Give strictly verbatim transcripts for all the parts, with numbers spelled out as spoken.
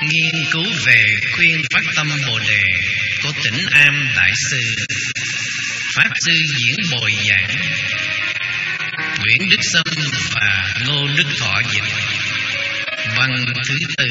Nghiên cứu về khuyên phát tâm Bồ Đề của Tĩnh Am Đại Sư, Pháp Sư Diễn Bồi giảng, Nguyễn Đức Sâm và Ngô Đức Thọ dịch. Văn thứ tư.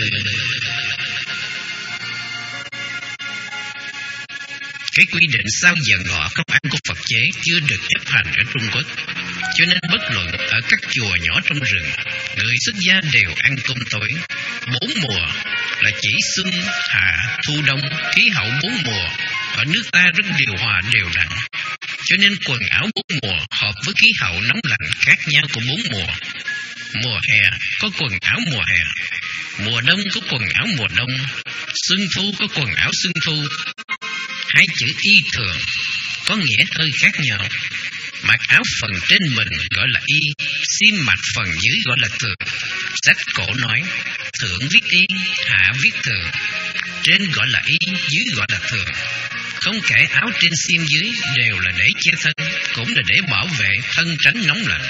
Cái quy định sau giờ ngọ không ăn của Phật chế chưa được chấp hành ở Trung Quốc, cho nên bất luận ở các chùa nhỏ trong rừng, người xuất gia đều ăn cơm tối. Bốn mùa là chỉ xuân, hạ, thu, đông, khí hậu bốn mùa ở nước ta rất điều hòa đều đặn, cho nên quần áo bốn mùa hợp với khí hậu nóng lạnh khác nhau của bốn mùa. Mùa hè có quần áo mùa hè, mùa đông có quần áo mùa đông, xuân thu có quần áo xuân thu. Hai chữ y thường có nghĩa hơi khác nhau. Mặc áo phần trên mình gọi là y, xiêm mặc phần dưới gọi là thường. Sách cổ nói thượng viết y, hạ viết thường. Trên gọi là y, dưới gọi là thường. Không kể áo trên xiêm dưới đều là để che thân, cũng là để bảo vệ thân tránh nóng lạnh.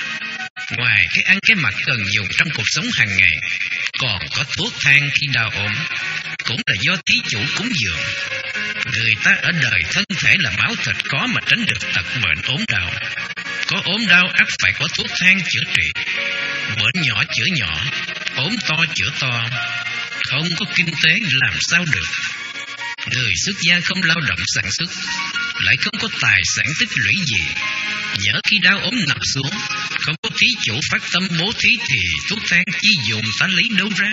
Ngoài cái ăn cái mặc cần dùng trong cuộc sống hàng ngày, còn có thuốc thang khi đau ốm, cũng là do thí chủ cúng dường. Người ta ở đời thân thể là máu thịt có mà tránh được tật bệnh ốm đau. Có ốm đau ắt phải có thuốc thang chữa trị. Bệnh nhỏ chữa nhỏ, ốm to chữa to. Không có kinh tế làm sao được. Người xuất gia không lao động sản xuất, lại không có tài sản tích lũy gì. Nhỡ khi đau ốm nằm xuống, không có thí chủ phát tâm bố thí thì thuốc thang chi dùng ta lấy đâu ra.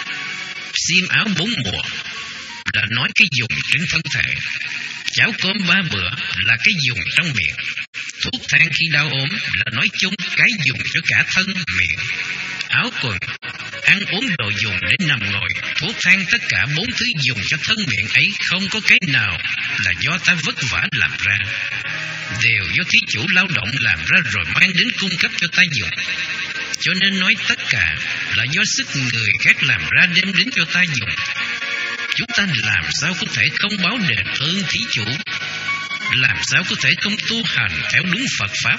Xiêm áo bốn mùa là nói cái dùng trên thân thể, cháo cơm ba bữa là cái dùng trong miệng, thuốc thang khi đau ốm là nói chung cái dùng cho cả thân miệng. Áo quần, ăn uống đồ dùng để nằm ngồi, thuốc thang tất cả bốn thứ dùng cho thân miệng ấy không có cái nào là do ta vất vả làm ra, đều do thí chủ lao động làm ra rồi mang đến cung cấp cho ta dùng. Cho nên nói tất cả là do sức người khác làm ra đem đến cho ta dùng. Chúng ta làm sao có thể không báo đền ơn thí chủ, làm sao có thể không tu hành theo đúng Phật Pháp.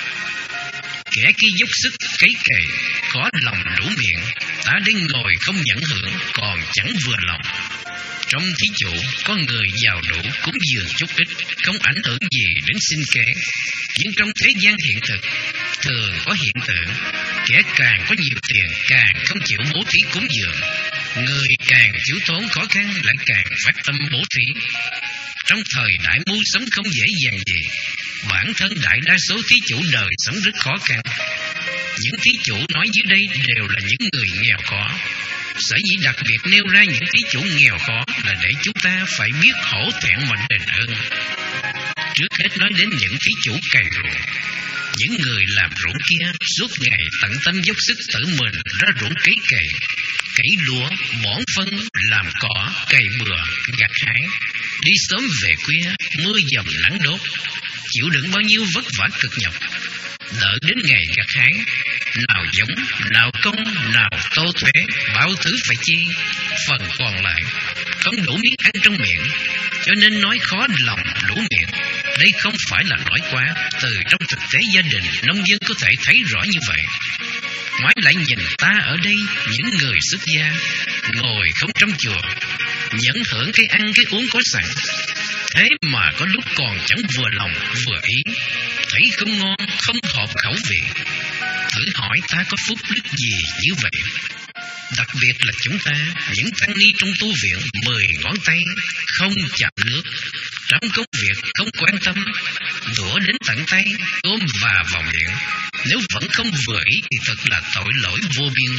Kẻ kia dốc sức cấy cày, có lòng đủ miệng, ta đến ngồi không nhận hưởng, còn chẳng vừa lòng. Trong thí chủ có người giàu đủ cúng dường chút ít, không ảnh hưởng gì đến sinh kế. Nhưng trong thế gian hiện thực thường có hiện tượng, kẻ càng có nhiều tiền càng không chịu bố thí cúng dường. Người càng thiếu thốn khó khăn lại càng phát tâm bố thí. Trong thời đại mưu sống không dễ dàng gì, bản thân đại đa số thí chủ đời sống rất khó khăn. Những thí chủ nói dưới đây đều là những người nghèo khó. Sở dĩ đặc biệt nêu ra những thí chủ nghèo khó là để chúng ta phải biết hổ thẹn mà đền ơn. Trước hết nói đến những thí chủ cày ruộng. Những người làm ruộng kia suốt ngày tận tâm dốc sức tự mình ra ruộng cấy cày, cấy lúa, bón phân, làm cỏ, cày bừa, gặt hái, đi sớm về khuya, mưa dầm nắng đốt, chịu đựng bao nhiêu vất vả cực nhọc. Đợi đến ngày gặt hái, nào giống, nào công, nào tô thuế, bao thứ phải chi, phần còn lại không đủ miếng ăn trong miệng, cho nên nói khó lòng đủ miệng. Đây không phải là nói quá, từ trong thực tế gia đình nông dân có thể thấy rõ như vậy. Ngoái lại nhìn ta ở đây, những người xuất gia ngồi không trong chùa, nhẫn hưởng cái ăn cái uống có sẵn, thế mà có lúc còn chẳng vừa lòng vừa ý, thấy không ngon không hợp khẩu vị. Thử hỏi ta có phúc đức gì như vậy? Đặc biệt là chúng ta, những tăng ni trong tu viện, mười ngón tay không chạm nước, trong công việc không quan tâm, đũa đến tận tay, ôm và vào miệng, nếu vẫn không vừa ý thì thật là tội lỗi vô biên.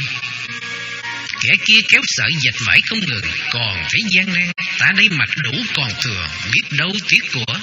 Kẻ kia kéo sợi dệt vải không ngừng, còn thấy gian nan, ta đây mặc đủ còn thừa, biết đâu tiếc của.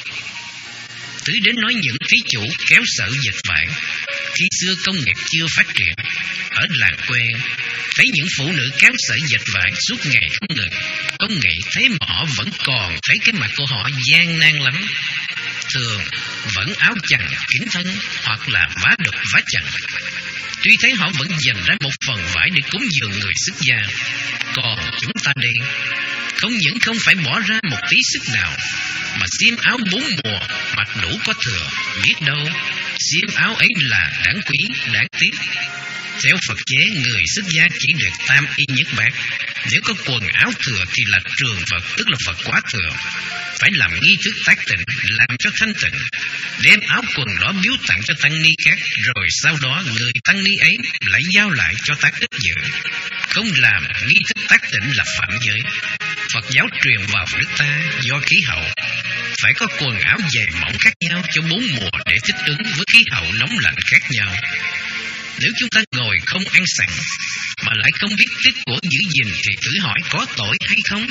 Thứ đến nói những thí chủ kéo sợi dệt vải. Khi xưa công nghiệp chưa phát triển, ở làng quê thấy những phụ nữ kéo sợi dệt vải suốt ngày không ngừng, không nghĩ thế mà họ vẫn còn thấy cái mặt của họ gian nan lắm. Thường vẫn áo chằng kín thân hoặc là vá đục vá chằng. Tuy thế họ vẫn dành ra một phần vải để cúng dường người xuất gia. Còn chúng ta đây không những không phải bỏ ra một tí sức nào, mà xiêm áo bốn mùa mặc đủ có thừa, biết đâu xiêm áo ấy là đáng quý, đáng tiếc. Theo Phật chế, người xuất gia chỉ được tam y nhất bát, Nếu có quần áo thừa thì là trường vật, tức là vật quá thừa. Phải làm nghi thức tác tịnh, làm cho thanh tịnh, đem áo quần đó biếu tặng cho tăng ni khác, rồi sau đó người tăng ni ấy lại giao lại cho tác đức dự. Không làm nghi thức tác tịnh là phạm giới. Phật giáo truyền vào nước ta do khí hậu, phải có quần áo dày mỏng khác nhau cho bốn mùa để thích ứng với khí hậu nóng lạnh khác nhau. Nếu chúng ta ngồi không ăn sẵn mà lại không biết tiết của giữ gìn thì thử hỏi có tội hay không?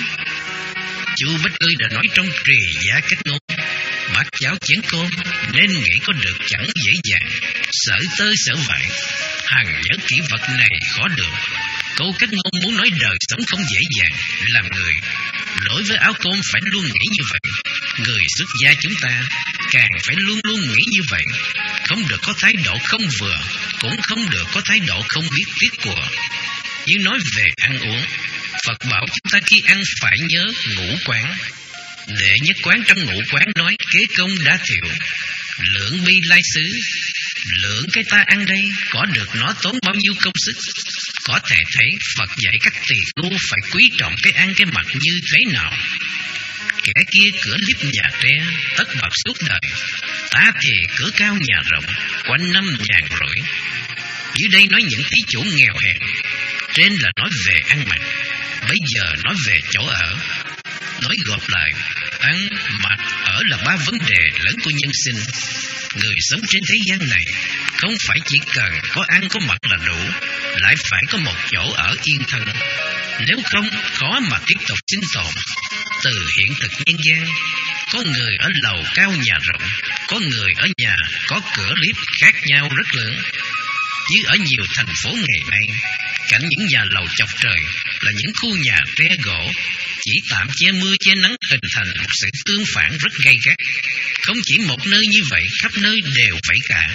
Chú Bách Ơi đã nói trong Trì Gia Kết Ngôn: bát cháo chén cơm nên nghĩ có được chẳng dễ dàng, sợ tơ sợ vải, hằng nhớ kỹ vật này khó được. Câu Kết Ngôn muốn nói đời sống không dễ dàng. Làm người đối với áo cơm phải luôn nghĩ như vậy. Người xuất gia chúng ta càng phải luôn luôn nghĩ như vậy. Không được có thái độ không vừa, cũng không được có thái độ không biết tiết của. Như nói về ăn uống, Phật bảo chúng ta khi ăn phải nhớ ngũ quán. Đệ nhất quán trong ngũ quán nói kế công đã thiệu, lượng bi lai xứ. Lượng cái ta ăn đây có được nó tốn bao nhiêu công sức. Có thể thấy Phật dạy các tỳ khưu phải quý trọng cái ăn cái mặc như thế nào. Kẻ kia cửa liếp nhà tre, tất bạc suốt đời. Ta thì cửa cao nhà rộng, quanh năm nhàn rỗi. Dưới đây nói những thí chủ nghèo hèn. Trên là nói về ăn mặc, bây giờ nói về chỗ ở. Nói gộp lại, ăn, mặc, ở là ba vấn đề lớn của nhân sinh. Người sống trên thế gian này không phải chỉ cần có ăn có mặc là đủ, lại phải có một chỗ ở yên thân. Nếu không, khó mà tiếp tục sinh tồn. Từ hiện thực nhân gian, có người ở lầu cao nhà rộng, có người ở nhà có cửa lift khác nhau rất lớn. Như ở nhiều thành phố ngày nay, cạnh những nhà lầu chọc trời là những khu nhà tre gỗ, chỉ tạm che mưa che nắng, hình thành một sự tương phản rất gay gắt. Không chỉ một nơi như vậy, khắp nơi đều vậy cả.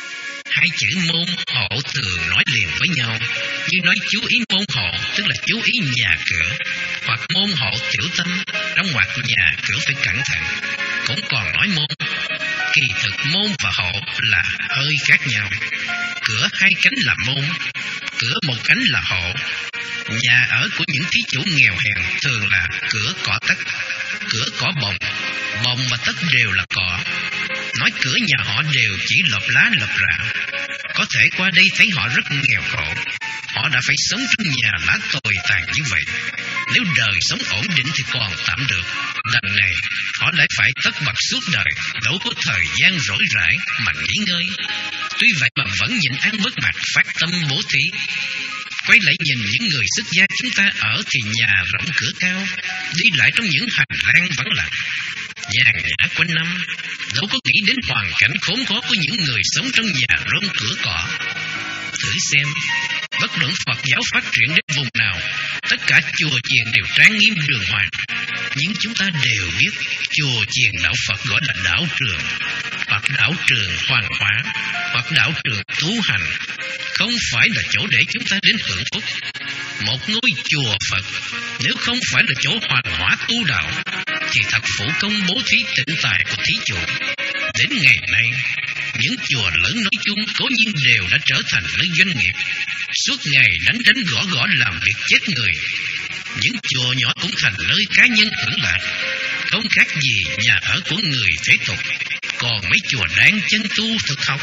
Hai chữ môn hộ thường nói liền với nhau, như nói chú ý môn hộ tức là chú ý nhà cửa, hoặc môn hộ tiểu tâm, trong ngoặc nhà cửa phải cẩn thận. Cũng còn nói môn, kỳ thực môn và hộ là hơi khác nhau. Cửa hai cánh là môn, cửa một cánh là hộ. Nhà ở của những thí chủ nghèo hèn thường là cửa cỏ tất, cửa cỏ bồng, bồng và tất đều là cỏ. Nói cửa nhà họ đều chỉ lợp lá lợp rạ. Có thể qua đây thấy họ rất nghèo khổ. Họ đã phải sống trong nhà lá tồi tàn như vậy. Nếu đời sống ổn định thì còn tạm được, đằng này họ lại phải tất bật suốt đời, đâu có thời gian rỗi rãi mà nghỉ ngơi. Tuy vậy mà vẫn nhịn ăn mất mặt, phát tâm bố thí. Quay lại nhìn những người xuất gia chúng ta ở thì nhà rộng cửa cao, đi lại trong những hành lang vắng lặng, nhàn nhã quanh năm, đâu có nghĩ đến hoàn cảnh khốn khó của những người sống trong nhà rông cửa cỏ. Thử xem, bất luận Phật giáo phát triển đến vùng nào, tất cả chùa chiền đều trang nghiêm đường hoàng. Nhưng chúng ta đều biết chùa chiền đạo Phật gọi là đạo trường, hoặc đạo trường hoàng hóa, hoặc đạo trường tu hành, không phải là chỗ để chúng ta đến hưởng phúc. Một ngôi chùa Phật nếu không phải là chỗ hoàng hóa tu đạo thì thật phụ công bố thí tịnh tài của thí chủ. Đến ngày nay, những chùa lớn nói chung cố nhiên đều đã trở thành nơi doanh nghiệp, suốt ngày đánh đánh gõ gõ làm việc chết người. Những chùa nhỏ cũng thành nơi cá nhân hưởng lạc, không khác gì nhà ở của người thế tục. Còn mấy chùa đáng chân tu thực học.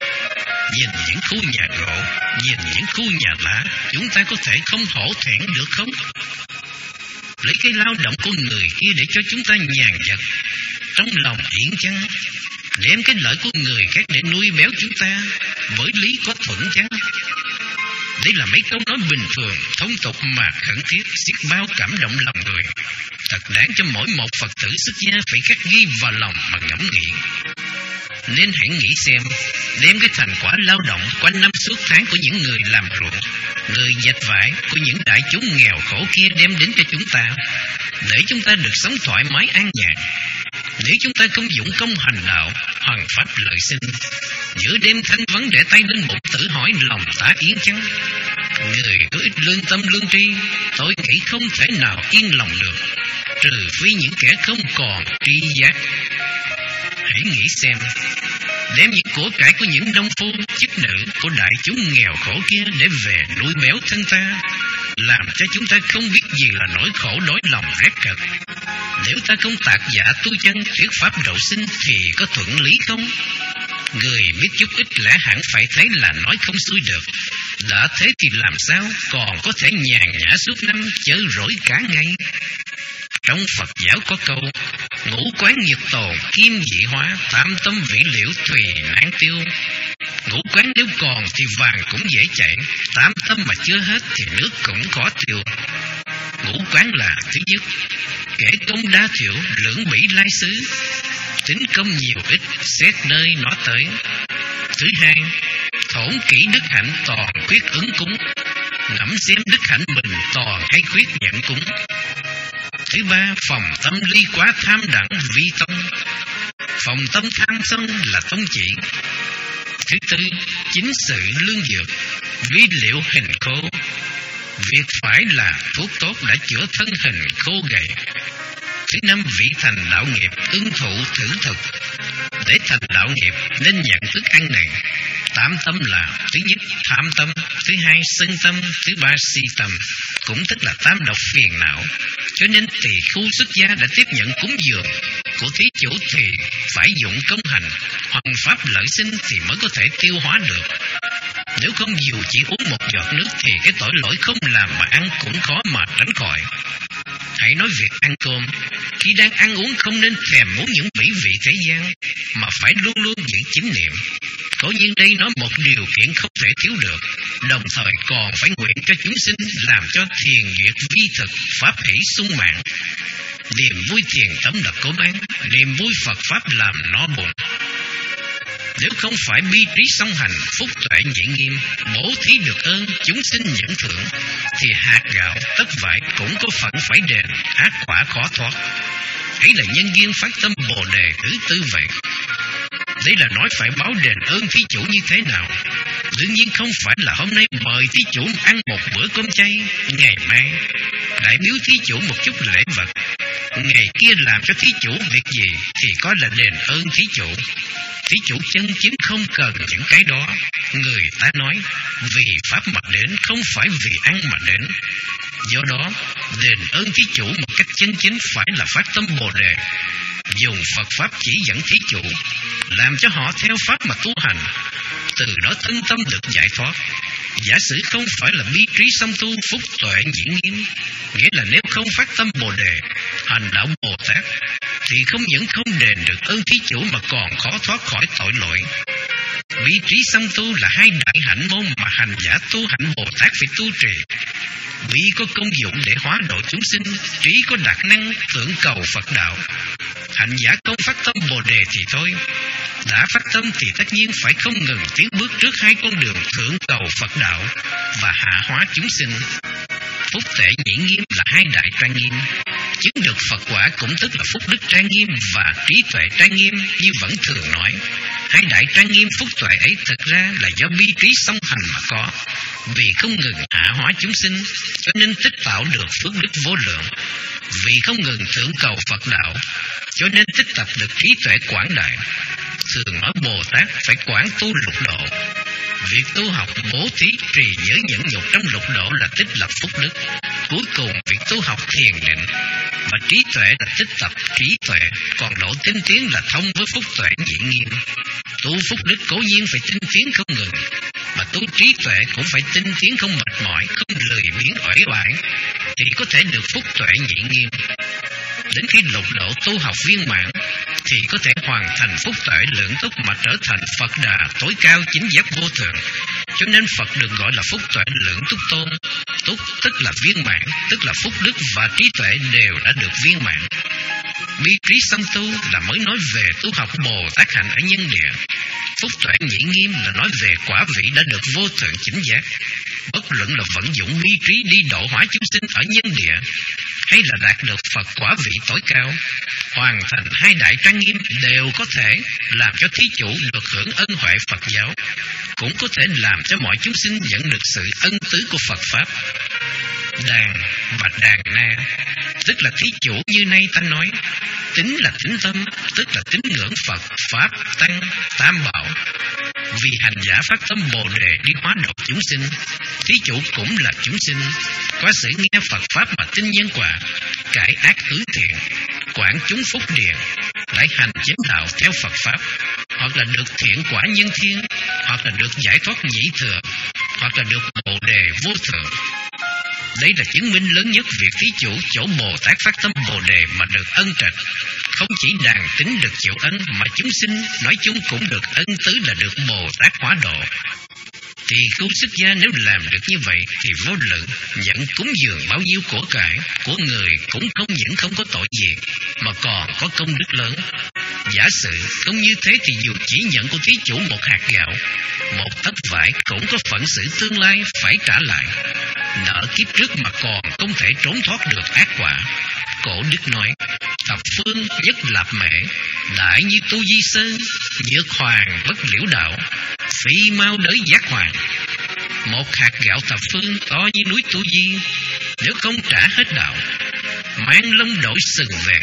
Nhìn những khu nhà gỗ, nhìn những khu nhà lá, chúng ta có thể không hổ thẹn được không? Lấy cái lao động của người kia để cho chúng ta nhàn nhật, trong lòng yên chăng? Đem cái lợi của người khác để nuôi béo chúng ta, với lý có thuận chăng? Đây là mấy câu nói bình thường, thông tục mà khẩn thiết, xiết bao cảm động lòng người. Thật đáng cho mỗi một Phật tử xuất gia phải khắc ghi vào lòng mà ngẫm nghĩ. Nên hãy nghĩ xem, đem cái thành quả lao động quanh năm suốt tháng của những người làm ruộng, người dệt vải, của những đại chúng nghèo khổ kia đem đến cho chúng ta, để chúng ta được sống thoải mái an nhàn. Nếu chúng ta không dụng công hành đạo, hoằng pháp lợi sinh, giữa đêm thanh vắng để tay lên bụng tự hỏi lòng ta yên chăng? Người có ít lương tâm lương tri, tôi nghĩ không thể nào yên lòng được, trừ phi những kẻ không còn tri giác. Hãy nghĩ xem, đem những của cải của những nông phu, chức nữ, của đại chúng nghèo khổ kia để về nuôi béo thân ta, làm cho chúng ta không biết gì là nỗi khổ đói lòng rét cực. Nếu ta không tạc dạ tu chân thuyết pháp độ sinh thì có thuận lý không? Người biết chút ít lẽ hẳn phải thấy là nói không xuôi được. Đã thế thì làm sao còn có thể nhàn nhã suốt năm chơi rỗi cả ngày? Trong Phật giáo có câu: ngũ quán nhiệt tồn kim dị hóa, tam tâm vị liễu tùy nạn tiêu. Ngũ quán nếu còn thì vàng cũng dễ chảy, tam tâm mà chưa hết thì nước cũng khó tiêu. Ngũ quán là: thứ nhất, kể công đa thiểu, lưỡng bỉ lai xứ, tính công nhiều ít, xét nơi nó tới. Thứ hai, thổn kỹ đức hạnh toàn khuyết ứng cúng, ngẫm xem đức hạnh mình toàn hay khuyết nhận cúng. Thứ ba, phòng tâm ly quá tham đẳng vi tông, phòng tâm tham sân là tông chỉ. Thứ tư, chính sự lương dược, vi liệu hình khô, việc phải là thuốc tốt đã chữa thân hình khô gầy. Thứ năm, vị thành đạo nghiệp, ưng thụ thử thực, để thành đạo nghiệp nên nhận thức ăn này. Tám tâm là: thứ nhất, tham tâm; thứ hai, sân tâm; thứ ba, si tâm, cũng tức là tam độc phiền não. Cho nên tỳ khu xuất gia đã tiếp nhận cúng dường của thí chủ thì phải dụng công hành, hoằng pháp lợi sinh thì mới có thể tiêu hóa được. Nếu không dù chỉ uống một giọt nước thì cái tội lỗi không làm mà ăn cũng khó mà tránh khỏi. Hãy nói việc ăn cơm, khi đang ăn uống không nên thèm muốn những mỹ vị thế gian, mà phải luôn luôn giữ chính niệm. Cố nhiên đây nó một điều kiện không thể thiếu được, đồng thời còn phải nguyện cho chúng sinh làm cho thiền duyệt vi thực, pháp hỷ sung mạng. Niềm vui thiền tâm là cố gắng, niềm vui Phật pháp làm nó buồn. Nếu không phải bi trí song hành, phúc tuệ nhị nghiêm, bố thí được ơn, chúng sinh nhận thưởng, thì hạt gạo, tất vải cũng có phận phải đền, ác quả khó thoát. Ấy là nhân duyên phát tâm Bồ Đề thứ tư vậy. Đây là nói phải báo đền ơn thí chủ như thế nào. Đương nhiên không phải là hôm nay mời thí chủ ăn một bữa cơm chay, ngày mai lại biếu thí chủ một chút lễ vật, ngày kia làm cho thí chủ việc gì thì coi là đền ơn thí chủ. Thí chủ chân chính không cần những cái đó. Người ta nói vì pháp mà đến, không phải vì ăn mà đến. Do đó, đền ơn thí chủ một cách chân chính phải là phát tâm Bồ Đề, dùng Phật pháp chỉ dẫn thí chủ, làm cho họ theo pháp mà tu hành, từ đó thân tâm được giải thoát. Giả sử không phải là bi trí song tu, phúc tuệ diễn nghiêm, nghĩa là nếu không phát tâm Bồ Đề, hành đạo Bồ Tát, thì không những không đền được ơn thí chủ mà còn khó thoát khỏi tội lỗi. Bi trí song tu là hai đại hạnh môn mà hành giả tu hạnh Bồ Tát phải tu trì. Bi có công dụng để hóa độ chúng sinh, trí có đặc năng tưởng cầu Phật đạo. Hành giả không phát tâm Bồ Đề thì thôi, đã phát tâm thì tất nhiên phải không ngừng tiến bước trước hai con đường thượng cầu Phật đạo và hạ hóa chúng sinh. Phúc tuệ nhị nghiêm là hai đại trang nghiêm, chứng được Phật quả cũng tức là phúc đức trang nghiêm và trí tuệ trang nghiêm như vẫn thường nói. Hai đại trang nghiêm phúc tuệ ấy thực ra là do bi trí song hành mà có. Vì không ngừng hạ hóa chúng sinh cho nên tích tạo được phước đức vô lượng. Vì không ngừng thượng cầu Phật đạo cho nên tích tập được trí tuệ quảng đại. Thường nói Bồ Tát phải quảng tu lục độ. Việc tu học bố thí trì giới nhẫn nhục trong lục độ là tích lập phúc đức. Cuối cùng việc tu học thiền định và trí tuệ là tích tập trí tuệ, còn độ tinh tiến là thông với phúc tuệ nhị nghiêm. Tu phúc đức cố nhiên phải tinh tiến không ngừng, mà tu trí tuệ cũng phải tinh tiến không mệt mỏi, không lười biếng uể oải, thì có thể được phúc tuệ nhị nghiêm. Đến khi lục độ tu học viên mãn thì có thể hoàn thành phúc tuệ lượng túc mà trở thành Phật Đà tối cao chính giác vô thượng. Cho nên Phật được gọi là phúc tuệ lượng túc tôn. Túc tức là viên mãn, tức là phúc đức và trí tuệ đều đã được viên mãn. Bi trí song tu là mới nói về tu học Bồ Tát hạnh ở nhân địa. Phúc tuệ nhị nghiêm là nói về quả vị đã được vô thượng chính giác. Bất luận là vận dụng bi trí đi độ hóa chúng sinh ở nhân địa, hay là đạt được Phật quả vị tối cao, hoàn thành hai đại trang nghiêm đều có thể làm cho thí chủ được hưởng ân huệ Phật giáo, cũng có thể làm cho mọi chúng sinh nhận được sự ân tứ của Phật pháp. Đàn và đàn na tức là thí chủ như nay ta nói. Tính là tính tâm, tức là tín ngưỡng Phật, Pháp, Tăng, Tam Bảo. Vì hành giả phát tâm Bồ Đề đi hóa độ chúng sinh, thí chủ cũng là chúng sinh, có sự nghe Phật Pháp mà tin nhân quả, cải ác hướng thiện, quảng chúng phúc điền, lại hành chánh đạo theo Phật Pháp, hoặc là được thiện quả nhân thiên, hoặc là được giải thoát nhị thừa, hoặc là được Bồ Đề vô thượng. Đây là chứng minh lớn nhất việc thí chủ chỗ Bồ Tát phát tâm Bồ Đề mà được ân trạch. Không chỉ đàn tính được chịu ân, mà chúng sinh nói chung cũng được ân tứ là được Bồ Tát hóa độ. Thì cứu xuất gia nếu làm được như vậy thì vô lượng, nhận cúng dường bao nhiêu của cải của người cũng không những không có tội gì, mà còn có công đức lớn. Giả sử không như thế thì dù chỉ nhận của thí chủ một hạt gạo, một tấc vải cũng có phận sự tương lai phải trả lại. Nợ kiếp trước mà còn không thể trốn thoát được ác quả. Cổ đức nói: thập phương nhất lạp mễ, đại như tu di sơn, nhược hoàng bất liễu đạo, phi mau đới giác hoàng. Một hạt gạo thập phương to như núi tu di, nếu không trả hết đạo, mang lông đổi sừng về.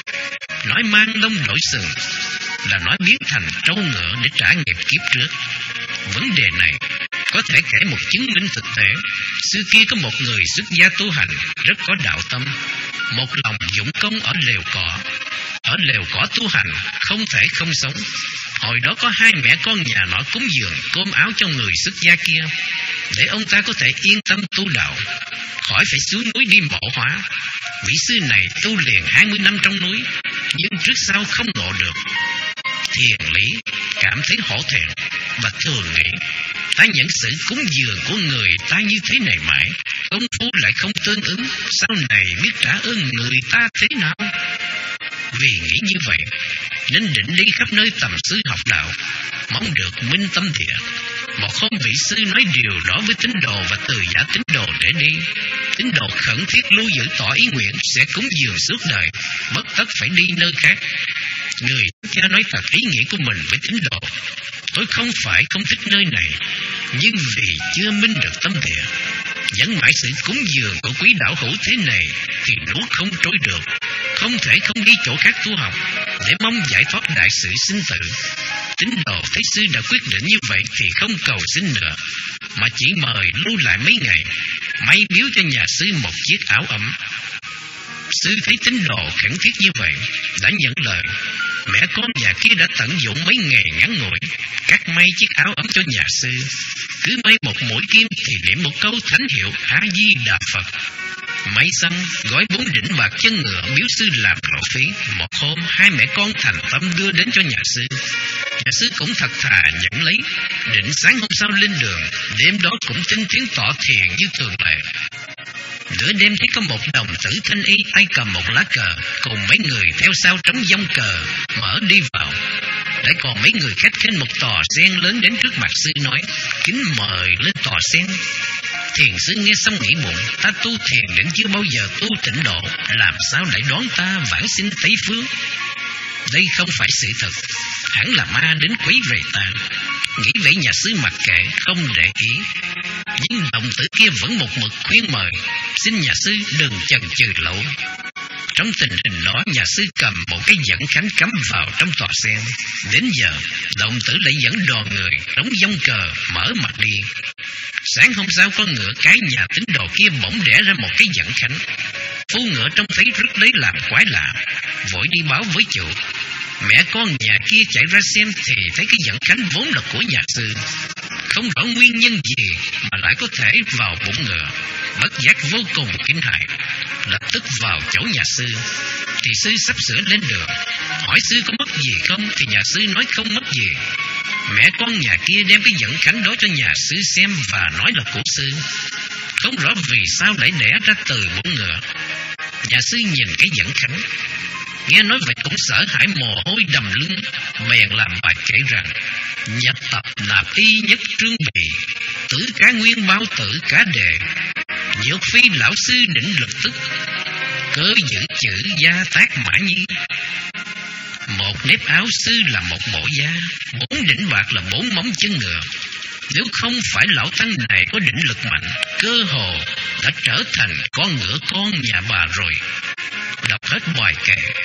Nói mang lông đổi sừng là nói biến thành trâu ngựa để trả nghiệp kiếp trước. Vấn đề này có thể kể một chứng minh thực tế. Xưa kia có một người xuất gia tu hành rất có đạo tâm, một lòng dũng công ở lều cỏ. Ở lều cỏ tu hành không thể không sống. Hồi đó có hai mẹ con nhà nọ cúng dường cơm áo cho người xuất gia kia, để ông ta có thể yên tâm tu đạo, khỏi phải xuống núi đi mộ hóa. Vị sư này tu liền hai mươi năm trong núi, nhưng trước sau không ngộ được thiền lý, cảm thấy hổ thẹn và thường nghĩ: ta nhận sự cúng dường của người ta như thế này mãi, công phu lại không tương ứng, sau này biết trả ơn người ta thế nào? Vì nghĩ như vậy nên định đi khắp nơi tầm sư học đạo, mong được minh tâm địa. Một hôm vị sư nói điều đó với tín đồ và từ giả tín đồ để đi. Tín đồ khẩn thiết lưu giữ tỏ ý nguyện sẽ cúng dường suốt đời, bất tất phải đi nơi khác. Người cha nói thật ý nghĩa của mình với tín đồ: tôi không phải không thích nơi này, nhưng vì chưa minh được tâm địa, dẫn mãi sự cúng dường của quý đạo hữu thế này thì nuốt không trôi được, không thể không đi chỗ khác tu học để mong giải thoát đại sự sinh tử. Tín đồ thấy sư đã quyết định như vậy thì không cầu xin nữa, mà chỉ mời lưu lại mấy ngày, may biếu cho nhà sư một chiếc áo ấm. Sư thấy tín đồ khẩn thiết như vậy đã nhận lời. Mẹ con nhà kia đã tận dụng mấy ngày ngắn ngủi cắt may chiếc áo ấm cho nhà sư. Cứ may một mũi kim thì niệm một câu thánh hiệu A Di Đà Phật. May xong gói bốn đỉnh bạc chân ngựa biếu sư làm lộ phí. Một hôm hai mẹ con thành tâm đưa đến cho nhà sư. Nhà sư cũng thật thà nhận lấy, định sáng hôm sau lên đường. Đêm đó cũng tinh tiếng tỏ thiền như thường lệ. Nửa đêm thấy có một đồng tử thanh y tay cầm một lá cờ, cùng mấy người theo sau trống dông cờ mở đi vào. Lại còn mấy người khách trên một tòa sen lớn đến trước mặt sư nói: kính mời lên tòa sen. Thiền sư nghe xong nghĩ bụng: ta tu thiền đến chưa bao giờ tu tịnh độ, làm sao lại đoán ta vãng sinh Tây Phương? Đây không phải sự thật, hẳn là ma đến quấy rầy ta. Nghĩ vậy nhà sư mặc kệ không để ý. Nhưng đồng tử kia vẫn một mực khuyên mời: xin nhà sư đừng chần chừ lâu. Trong tình hình đó, nhà sư cầm một cái dẫn khánh cắm vào trong tòa sen. Đến giờ đồng tử lại dẫn đoàn người đóng dông cờ mở mặt đi. Sáng hôm sau con ngựa cái nhà tín đồ kia bỗng đẻ ra một cái dẫn khánh. Phu ngựa trông thấy rất lấy làm quái lạ, vội đi báo với chủ. Mẹ con nhà kia chạy ra xem thì thấy cái dẫn khánh vốn là của nhà sư. Không rõ nguyên nhân gì mà lại có thể vào bụng ngựa, bất giác vô cùng kinh hãi, lập tức vào chỗ nhà sư. Thì sư sắp sửa lên đường, hỏi sư có mất gì không, thì nhà sư nói không mất gì. Mẹ con nhà kia đem cái dẫn khánh đó cho nhà sư xem và nói là của sư. Không rõ vì sao lại đẻ ra từ bụng ngựa. Nhà sư nhìn cái dẫn khánh, nghe nói vậy cũng sợ hãi mồ hôi đầm lưng, bèn làm bài kể rằng: nhật tập nạp y nhất trương bì, tử cá nguyên bao tử cá đề, nhược phi lão sư đỉnh lực tức, cơ giữ chữ gia tác mã nhi. Một nếp áo sư là một bộ da, bốn đỉnh bạc là bốn móng chân ngựa. Nếu không phải lão tăng này có định lực mạnh, cơ hồ đã trở thành con ngựa con nhà bà rồi. Đọc hết bài kệ,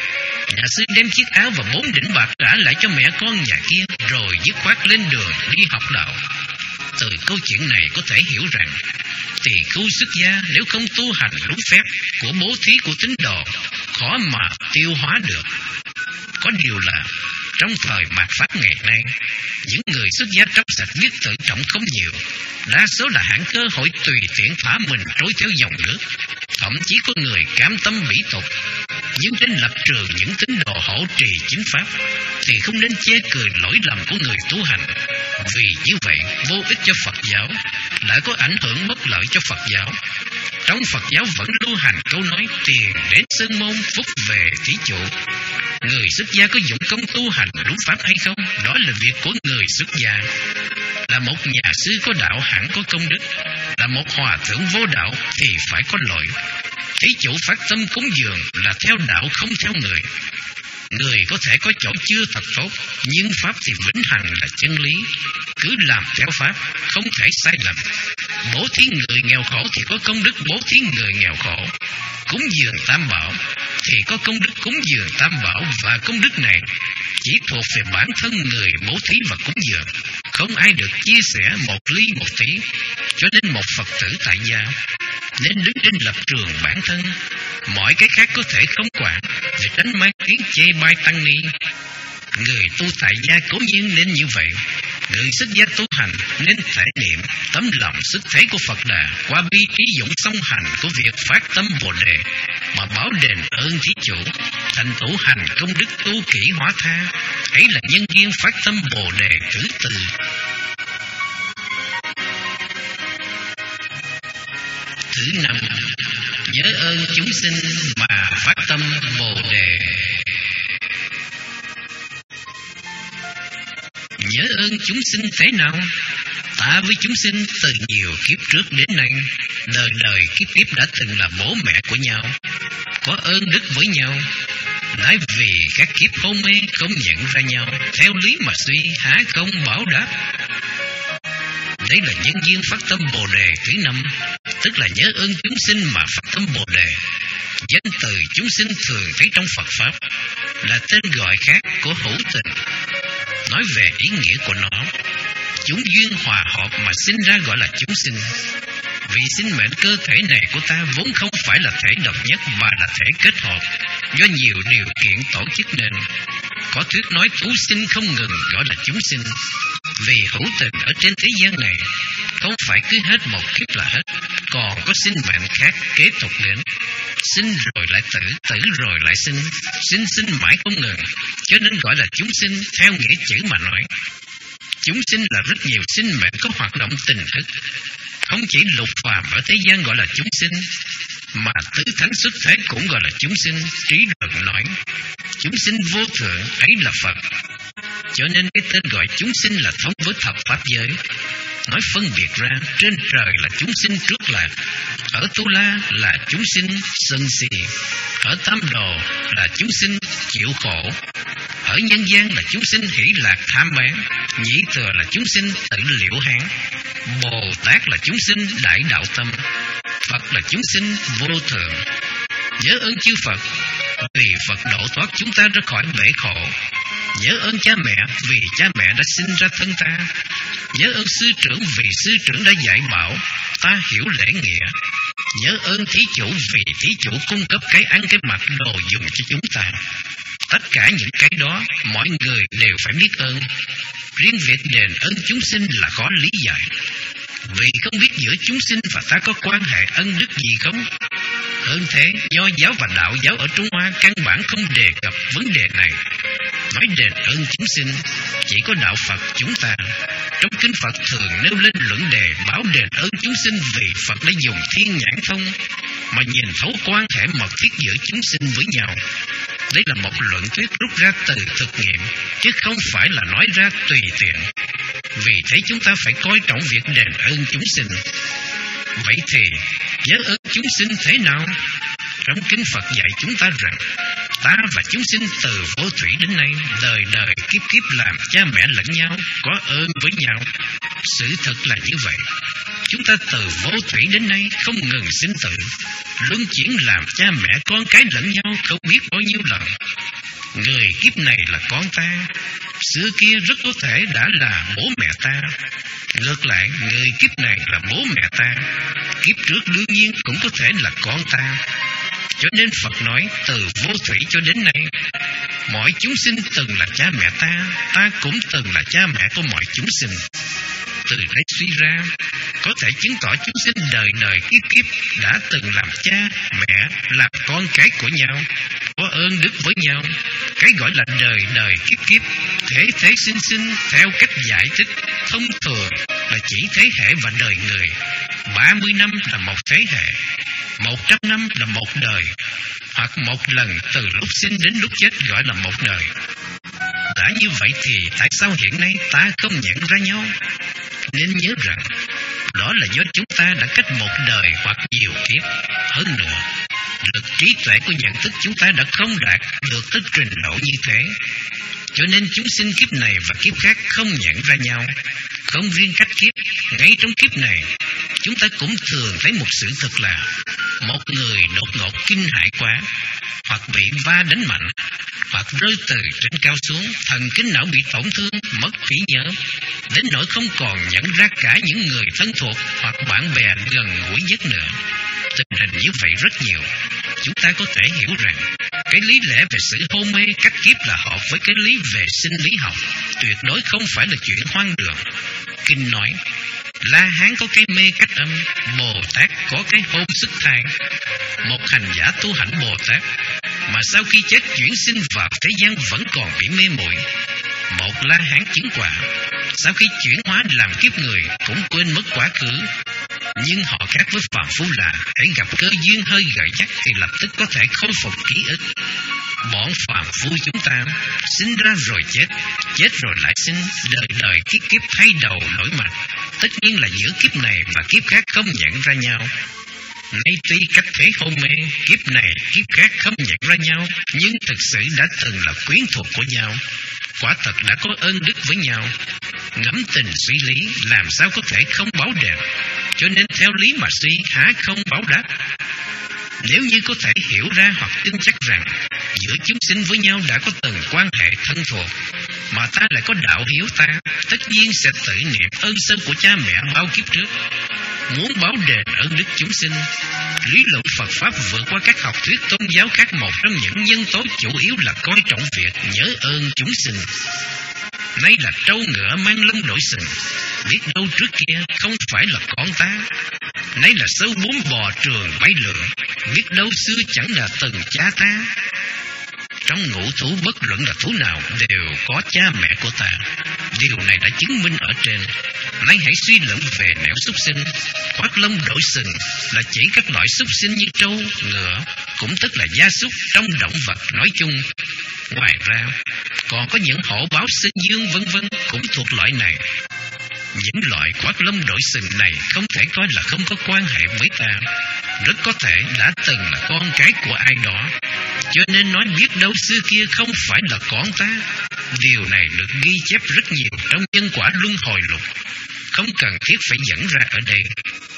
Nhà sư đem chiếc áo và bốn đỉnh bạc trả lại cho mẹ con nhà kia, rồi dứt khoát lên đường đi học đạo. Từ câu chuyện này có thể hiểu rằng tỳ khưu xuất gia nếu không tu hành đúng phép của bố thí của tín đồ, khó mà tiêu hóa được. Có điều là trong thời mạt Pháp ngày nay, những người xuất gia trong sạch biết tự trọng không nhiều, đa số là hạng cơ hội tùy tiện thả mình trôi theo dòng nước. Thậm chí có người cam tâm bỉ tục. Nhưng trên lập trường những tín đồ hộ trì chính pháp thì không nên chê cười lỗi lầm của người tu hành, vì như vậy vô ích cho Phật giáo, lại có ảnh hưởng bất lợi cho Phật giáo. Trong Phật giáo vẫn lưu hành câu nói tiền đến sơn môn, phúc về thí chủ. Người xuất gia có dụng công tu hành đúng pháp hay không, đó là việc của người xuất gia. Là một nhà sư có đạo hẳn có công đức, là một hòa thượng vô đạo thì phải có lỗi. Thí chủ phát tâm cúng dường là theo đạo không theo người. Người có thể có chỗ chưa thật tốt, nhưng pháp thì vĩnh hằng là chân lý. Cứ làm theo pháp, không thể sai lầm. Bố thí người nghèo khổ thì có công đức bố thí người nghèo khổ. Cúng dường tam bảo thì có công đức cúng dường tam bảo, và công đức này chỉ thuộc về bản thân người bố thí và cúng dường, không ai được chia sẻ một ly một tí. Cho nên một Phật tử tại gia nên đứng trên lập trường bản thân, mọi cái khác có thể không quản, để tránh mang tiếng chê bai tăng ni. Người tu tại gia cố nhiên nên như vậy. Người xuất gia tu hành nên thể niệm tấm lòng xuất thế của Phật Đà qua bi trí dũng song hành của việc phát tâm Bồ Đề, mà báo đền ơn thí chủ, thành tựu hành công đức tu kỷ hóa tha. Ấy là nhân duyên phát tâm Bồ Đề thứ tư. Thứ năm, nhớ ơn chúng sinh mà phát tâm Bồ Đề. Nhớ ơn chúng sinh thế nào? Ta với chúng sinh từ nhiều kiếp trước đến nay, đời đời kiếp kiếp đã từng là bố mẹ của nhau, có ơn đức với nhau. Nói vì các kiếp hôn mê không nhận ra nhau, theo lý mà suy há không báo đáp. Đấy là nhân duyên phát tâm Bồ Đề thứ năm, tức là nhớ ơn chúng sinh mà phát tâm Bồ Đề. Danh từ chúng sinh thường thấy trong Phật Pháp là tên gọi khác của hữu tình. Nói về ý nghĩa của nó, chúng duyên hòa hợp mà sinh ra gọi là chúng sinh. Vì sinh mệnh cơ thể này của ta vốn không phải là thể độc nhất, mà là thể kết hợp do nhiều điều kiện tổ chức nên. Có thuyết nói thú sinh không ngừng gọi là chúng sinh. Vì hữu tình ở trên thế gian này không phải cứ hết một kiếp là hết, còn có sinh mệnh khác kế tục đến. Sinh rồi lại tử, tử rồi lại sinh, sinh sinh mãi không ngừng, cho nên gọi là chúng sinh theo nghĩa chữ mà nói. Chúng sinh là rất nhiều sinh mệnh có hoạt động tình thức. Không chỉ lục phàm ở thế gian gọi là chúng sinh, mà tứ thánh xuất thế cũng gọi là chúng sinh. Trí luận nói chúng sinh vô thượng ấy là Phật. Cho nên cái tên gọi chúng sinh là thống với thập pháp giới, nói phân biệt ra trên trời là chúng sinh trước lạc, ở Tu La là chúng sinh sân si, ở Tam Đồ là chúng sinh chịu khổ, ở nhân gian là chúng sinh hỷ lạc tham bán, nhị thừa là chúng sinh tự liễu hán, Bồ Tát là chúng sinh đại đạo tâm, Phật là chúng sinh vô thượng. Nhớ ơn chư Phật vì Phật độ thoát chúng ta ra khỏi bể khổ. Nhớ ơn cha mẹ vì cha mẹ đã sinh ra thân ta. Nhớ ơn sư trưởng vì sư trưởng đã dạy bảo ta hiểu lễ nghĩa. Nhớ ơn thí chủ vì thí chủ cung cấp cái ăn cái mặc đồ dùng cho chúng ta. Tất cả những cái đó mọi người đều phải biết ơn. Riêng việc đền ơn chúng sinh là khó lý giải, vì không biết giữa chúng sinh và ta có quan hệ ân đức gì không. Hơn thế, Nho giáo và Đạo giáo ở Trung Hoa căn bản không đề cập vấn đề này. Nói đền ơn chúng sinh, chỉ có đạo Phật chúng ta. Trong kinh Phật thường nêu lên luận đề báo đền ơn chúng sinh, vì Phật đã dùng thiên nhãn thông mà nhìn thấu quan hệ mật thiết giữa chúng sinh với nhau. Đây là một luận thuyết rút ra từ thực nghiệm, chứ không phải là nói ra tùy tiện. Vì thế chúng ta phải coi trọng việc đền ơn chúng sinh. Vậy thì nhớ ơn chúng sinh thế nào? Trong kinh Phật dạy chúng ta rằng ta và chúng sinh từ vô thủy đến nay, đời đời kiếp kiếp làm cha mẹ lẫn nhau, có ơn với nhau. Sự thật là như vậy. Chúng ta từ vô thủy đến nay không ngừng sinh tử, luân chuyển làm cha mẹ con cái lẫn nhau không biết bao nhiêu lần. Người kiếp này là con ta, xưa kia rất có thể đã là bố mẹ ta. Ngược lại, người kiếp này là bố mẹ ta, kiếp trước đương nhiên cũng có thể là con ta. Cho nên Phật nói từ vô thủy cho đến nay, mọi chúng sinh từng là cha mẹ ta, ta cũng từng là cha mẹ của mọi chúng sinh. Từ đây suy ra, có thể chứng tỏ chúng sinh đời đời kiếp kiếp đã từng làm cha, mẹ, làm con cái của nhau, có ơn đức với nhau. Cái gọi là đời đời kiếp kiếp, thế thế sinh sinh, theo cách giải thích thông thường là chỉ thế hệ và đời người. Ba mươi năm là một thế hệ, một trăm năm là một đời, hoặc một lần từ lúc sinh đến lúc chết gọi là một đời. Đã như vậy thì tại sao hiện nay ta không nhận ra nhau? Nên nhớ rằng đó là do chúng ta đã cách một đời hoặc nhiều kiếp. Hơn nữa, lực trí tuệ của nhận thức chúng ta đã không đạt được tới trình độ như thế. Cho nên chúng sinh kiếp này và kiếp khác không nhận ra nhau. Không riêng cách kiếp, ngay trong kiếp này, chúng ta cũng thường thấy một sự thật là một người đột ngột kinh hãi quá, hoặc bị va đánh mạnh, hoặc rơi từ trên cao xuống, thần kinh não bị tổn thương, mất trí nhớ, đến nỗi không còn nhận ra cả những người thân thuộc hoặc bạn bè gần gũi nhất nữa. Tình hình như vậy rất nhiều. Chúng ta có thể hiểu rằng cái lý lẽ về sự hôn mê cách kiếp là hợp với cái lý về sinh lý học, tuyệt đối không phải là chuyện hoang đường. Kinh nói La Hán có cái mê cách âm, Bồ Tát có cái hôn sức thai. Một hành giả tu hạnh Bồ Tát mà sau khi chết chuyển sinh vào thế gian vẫn còn bị mê muội. Một La Hán chứng quả, sau khi chuyển hóa làm kiếp người cũng quên mất quá khứ. Nhưng họ khác với phàm phu là hãy gặp cơ duyên hơi gợi nhắc thì lập tức có thể khôi phục ký ức. Bọn phàm phu chúng ta sinh ra rồi chết, chết rồi lại sinh, đời đời kiếp kiếp thay đầu đổi mặt. Tất nhiên là giữa kiếp này và kiếp khác không nhận ra nhau. Nay tuy cách thế hôn mê, kiếp này kiếp khác không nhận ra nhau, nhưng thực sự đã từng là quyến thuộc của nhau. Quả thật đã có ơn đức với nhau. Ngẫm tình suy lý, làm sao có thể không báo đền? Cho nên theo lý mà suy, há không báo đáp? Nếu như có thể hiểu ra hoặc tin chắc rằng giữa chúng sinh với nhau đã có từng quan hệ thân thuộc, mà ta lại có đạo hiếu ta, tất nhiên sẽ tự niệm ơn sâu của cha mẹ bao kiếp trước. Muốn báo đền ơn đức chúng sinh, lý luận Phật Pháp vượt qua các học thuyết tôn giáo khác. Một trong những nhân tố chủ yếu là coi trọng việc nhớ ơn chúng sinh. Nay là trâu ngựa mang lông đội sừng, biết đâu trước kia không phải là con ta. Nay là sâu bốn bò trường bay lượn, biết đâu xưa chẳng là từng cha ta. Trong ngũ thú bất luận là thú nào đều có cha mẹ của ta. Điều này đã chứng minh ở trên. Nay hãy suy luận về nẻo súc sinh. Khoác lông đội sừng là chỉ các loại súc sinh như trâu, ngựa, cũng tức là gia súc trong động vật nói chung. Ngoài ra, còn có những hổ báo sinh dương vân vân cũng thuộc loại này. Những loại khoác lông đội sừng này không thể coi là không có quan hệ với ta. Rất có thể đã từng là con cái của ai đó. Cho nên nói biết đâu xưa kia không phải là con ta. Điều này được ghi chép rất nhiều trong nhân quả luân hồi lục, không cần thiết phải dẫn ra ở đây.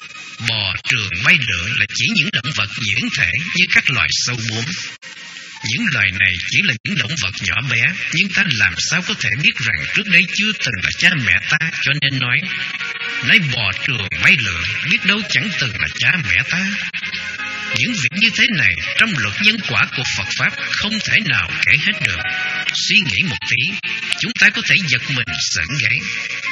Bò trường bay lượn là chỉ những động vật nhuyễn thể như các loài sâu bướm. Những loài này chỉ là những động vật nhỏ bé, nhưng ta làm sao có thể biết rằng trước đây chưa từng là cha mẹ ta. Cho nên nói nói bò trường bay lượn, biết đâu chẳng từng là cha mẹ ta. Những việc như thế này trong luật nhân quả của Phật Pháp không thể nào kể hết được. Suy nghĩ một tí, chúng ta có thể giật mình sởn gáy.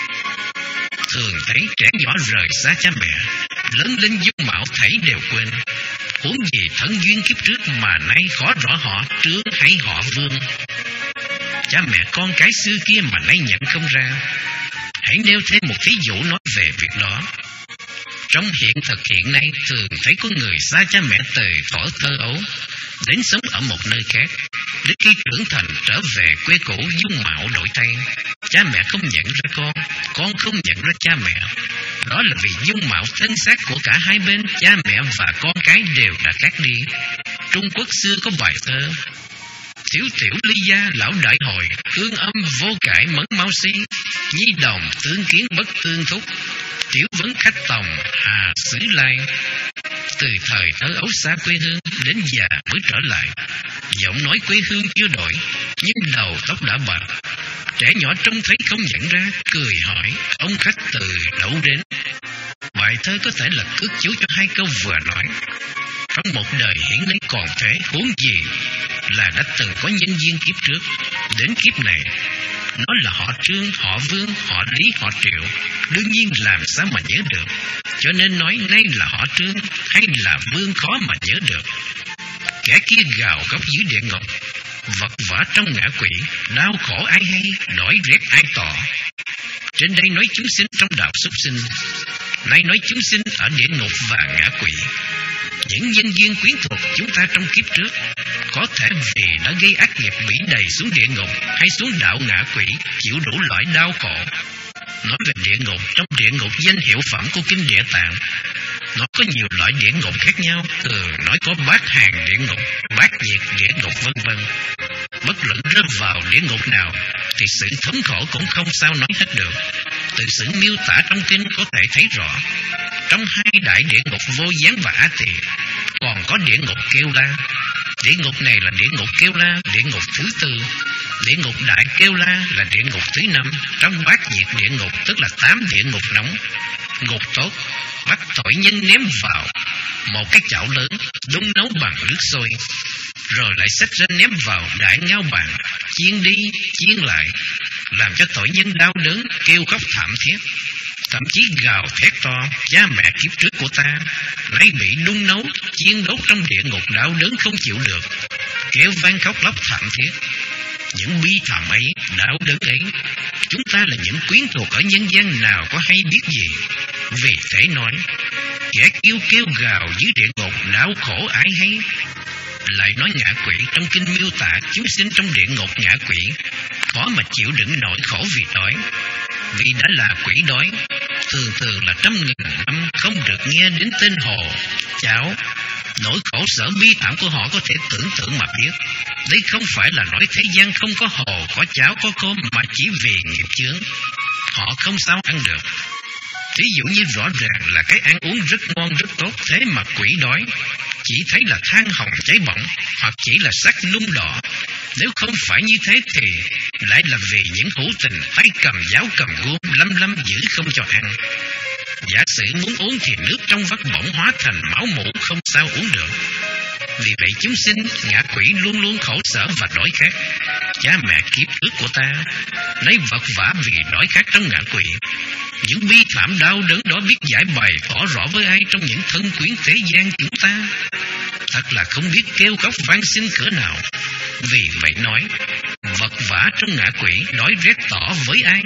Thường thấy trẻ nhỏ rời xa cha mẹ, lớn lên dung mạo thảy đều quên. Huống gì thân duyên kiếp trước mà nay khó rõ họ Trương hay họ Vương. Cha mẹ con cái xưa kia mà nay nhận không ra. Hãy nêu thêm một thí dụ nói về việc đó. Trong hiện thực hiện nay thường thấy có người xa cha mẹ từ thuở thơ ấu đến sống ở một nơi khác. Đến khi trưởng thành trở về quê cũ dung mạo đổi thay. Cha mẹ không nhận ra con, con không nhận ra cha mẹ. Đó là vì dung mạo thân xác của cả hai bên, cha mẹ và con cái đều đã khác đi. Trung Quốc xưa có bài thơ: Thiếu tiểu ly gia lão đại hồi, hương âm vô cải mẫn mau si. Nhi đồng tương kiến bất tương thúc, tiểu vấn khách tòng hà xứ lai. Từ thời thơ ấu xa quê hương đến già mới trở lại. Giọng nói quê hương chưa đổi, nhưng đầu tóc đã bạc. Trẻ nhỏ trông thấy không nhận ra, cười hỏi ông khách từ đâu đến. Bài thơ có thể là cước chú cho hai câu vừa nói. Trong một đời hiển lấy còn thế, huống gì là đã từng có nhân duyên kiếp trước. Đến kiếp này, nó là họ Trương, họ Vương, họ Lý, họ Triệu, đương nhiên làm sao mà nhớ được. Cho nên nói nay là họ Trương hay là Vương khó mà nhớ được. Kẻ kia gào khóc dưới địa ngục, vật vã trong ngã quỷ, đau khổ ai hay, đói rét ai tỏ. Trên đây nói chúng sinh trong đạo súc sinh, nay nói chúng sinh ở địa ngục và ngã quỷ. Những nhân duyên quyến thuộc chúng ta trong kiếp trước, có thể vì đã gây ác nghiệp bị đầy xuống địa ngục hay xuống đạo ngã quỷ, chịu đủ loại đau khổ. Nói về địa ngục, trong địa ngục danh hiệu phẩm của kinh Địa Tạng, nó có nhiều loại địa ngục khác nhau, từ nói có bát hàng địa ngục, bát nhiệt địa ngục vân vân. Bất luận rơi vào địa ngục nào thì sự thống khổ cũng không sao nói hết được. Từ sự miêu tả trong kinh có thể thấy rõ, trong hai đại địa ngục Vô Gián và Á Tỳ còn có địa ngục Kêu La. Địa ngục này là địa ngục Kêu La, địa ngục thứ tư. Địa ngục Đại Kêu La là địa ngục thứ năm. Trong bát nhiệt địa ngục, tức là tám địa ngục nóng. Ngục tốt bắt tội nhân ném vào một cái chảo lớn, đun nấu bằng nước sôi, rồi lại xách ra ném vào đại ngao bàn, chiên đi chiên lại, làm cho tội nhân đau đớn kêu khóc thảm thiết, thậm chí gào thét to: cha mẹ kiếp trước của ta nay bị đun nấu chiên đốt trong địa ngục, đau đớn không chịu được, kêu van khóc lóc thảm thiết. Những bi thảm ấy, đau đớn ấy, chúng ta là những quyến thuộc ở nhân gian nào có hay biết gì. Vì thế nói, kẻ kêu kêu gào dưới địa ngục, đau khổ ai hay. Lại nói ngạ quỷ, trong kinh miêu tả chúng sinh trong địa ngục ngạ quỷ khó mà chịu đựng nỗi khổ vì đói. Vì đã là quỷ đói, thường thường là trăm nghìn năm không được nghe đến tên hồ, cháo. Nỗi khổ sở bi thảm của họ có thể tưởng tượng mà biết. Đây không phải là nói thế gian không có hồ, có cháo, có cơm, mà chỉ vì nghiệp chướng họ không sao ăn được. Ví dụ như rõ ràng là cái ăn uống rất ngon rất tốt, thế mà quỷ đói chỉ thấy là than hồng cháy bỏng, hoặc chỉ là sắc nung đỏ. Nếu không phải như thế thì lại là vì những hữu tình tay cầm giáo cầm gươm lâm lâm giữ không cho ăn. Giả sử muốn uống thì nước trong vắt bỗng hóa thành máu mủ, không sao uống được. Vì vậy chúng sinh ngạ quỷ luôn luôn khổ sở và đói khát. Cha mẹ kiếp trước của ta lấy vật vã vì đói khát trong ngạ quỷ. Những bi thảm đau đớn đó biết giải bày tỏ rõ với ai trong những thân quyến thế gian chúng ta? Thật là không biết kêu khóc van xin cỡ nào. Vì vậy nói, vật vã trong ngạ quỷ, đói rét tỏ với ai?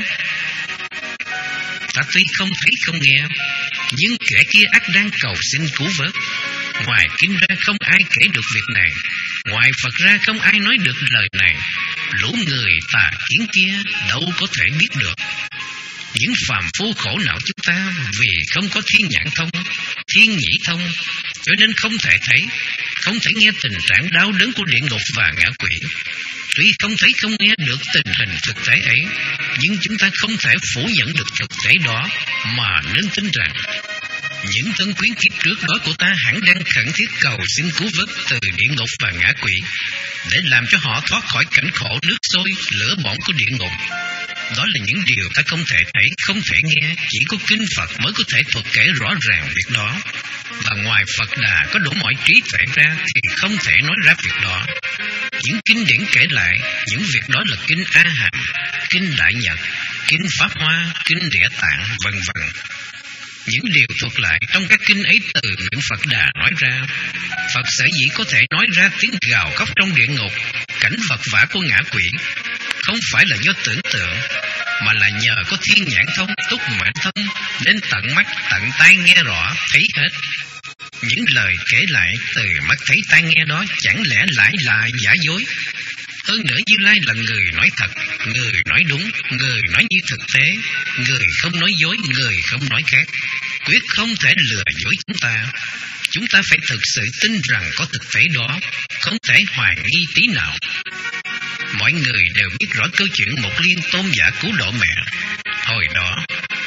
Ta tuy không thấy không nghe, nhưng kẻ kia ắt đang cầu xin cứu vớt. Ngoài kinh ra không ai kể được việc này, ngoài Phật ra không ai nói được lời này. Lũ người tà kiến kia đâu có thể biết được. Những phàm phu khổ não chúng ta vì không có thiên nhãn thông, thiên nhĩ thông, cho nên không thể thấy, không thể nghe tình trạng đau đớn của địa ngục và ngạ quỷ. Tuy không thấy không nghe được tình hình thực tế ấy, nhưng chúng ta không thể phủ nhận được thực tế đó, mà nên tin rằng những thân quyến kiếp trước đó của ta hẳn đang khẩn thiết cầu xin cứu vớt từ địa ngục và ngạ quỷ, để làm cho họ thoát khỏi cảnh khổ nước sôi lửa bỏng của địa ngục. Đó là những điều ta không thể thấy, không thể nghe, chỉ có kinh Phật mới có thể thuật kể rõ ràng việc đó. Và ngoài Phật Đà có đủ mọi trí tuệ ra thì không thể nói ra việc đó. Những kinh điển kể lại những việc đó là kinh A Hàm, kinh Đại Nhật, kinh Pháp Hoa, kinh Địa Tạng, vân vân. Những điều thuật lại trong các kinh ấy từ miệng Phật Đà nói ra. Phật sở dĩ có thể nói ra tiếng gào khóc trong địa ngục, cảnh vật vã của ngạ quỷ, không phải là do tưởng tượng, mà là nhờ có thiên nhãn thông, túc mãn thông, nên tận mắt tận tai nghe rõ, thấy hết. Những lời kể lại từ mắt thấy tai nghe đó chẳng lẽ lại là giả dối? Hơn nữa Như Lai là người nói thật, người nói đúng, người nói như thực tế, người không nói dối, người không nói khác, quyết không thể lừa dối chúng ta. Chúng ta phải thực sự tin rằng có thực tế đó, không thể hoài nghi tí nào. Mọi người đều biết rõ câu chuyện một liên tôn giả cứu độ mẹ. Hồi đó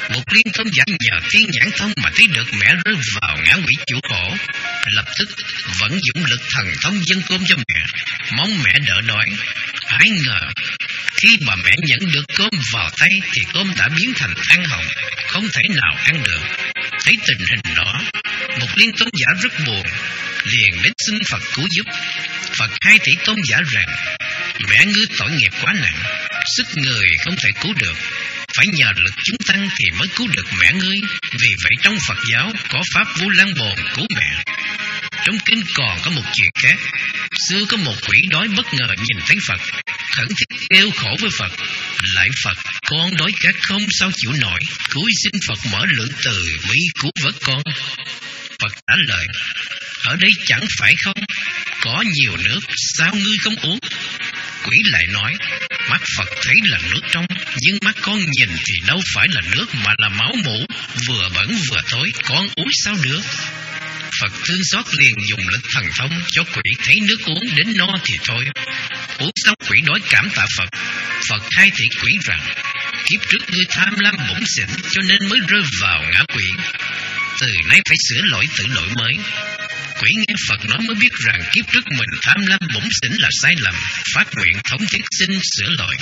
Một Liên tôn giả nhờ thiên nhãn thông mà thấy được mẹ rơi vào ngã quỷ chịu khổ, lập tức vận dụng lực thần thông dâng cơm cho mẹ, mong mẹ đỡ đói. Ai ngờ khi bà mẹ nhận được cơm vào tay thì cơm đã biến thành than hồng, không thể nào ăn được. Thấy tình hình đó, một Liên tôn giả rất buồn, liền đến xin Phật cứu giúp. Phật khai thị tôn giả rằng: mẹ ngươi tội nghiệp quá nặng, sức người không thể cứu được, phải nhờ lực chúng tăng thì mới cứu được mẹ ngươi. Vì vậy trong Phật giáo có pháp Vu Lan Bồn cứu mẹ. Trong kinh còn có một chuyện khác. Xưa có một quỷ đói bất ngờ nhìn thấy Phật, khẩn thiết kêu khổ với Phật: lạy Phật, con đói khát không sao chịu nổi, cúi xin Phật mở lượng từ bi cứu vớt con. Phật trả lời: ở đây chẳng phải không, có nhiều nước, sao ngươi không uống? Quỷ lại nói: mắt Phật thấy là nước trong, nhưng mắt con nhìn thì đâu phải là nước mà là máu mủ, vừa bẩn vừa thối, con uống sao được? Phật thương xót liền dùng lực thần thông cho quỷ thấy nước uống đến no thì thôi. Uống xong quỷ đói cảm tạ Phật. Phật khai thị quỷ rằng: kiếp trước ngươi tham lam bủn xỉn cho nên mới rơi vào ngã quỷ, từ nay phải sửa lỗi tự đổi mới. Quỷ nghe Phật nói mới biết rằng kiếp trước mình tham lam bủn xỉn là sai lầm, phát nguyện thống thiết xin sửa lỗi.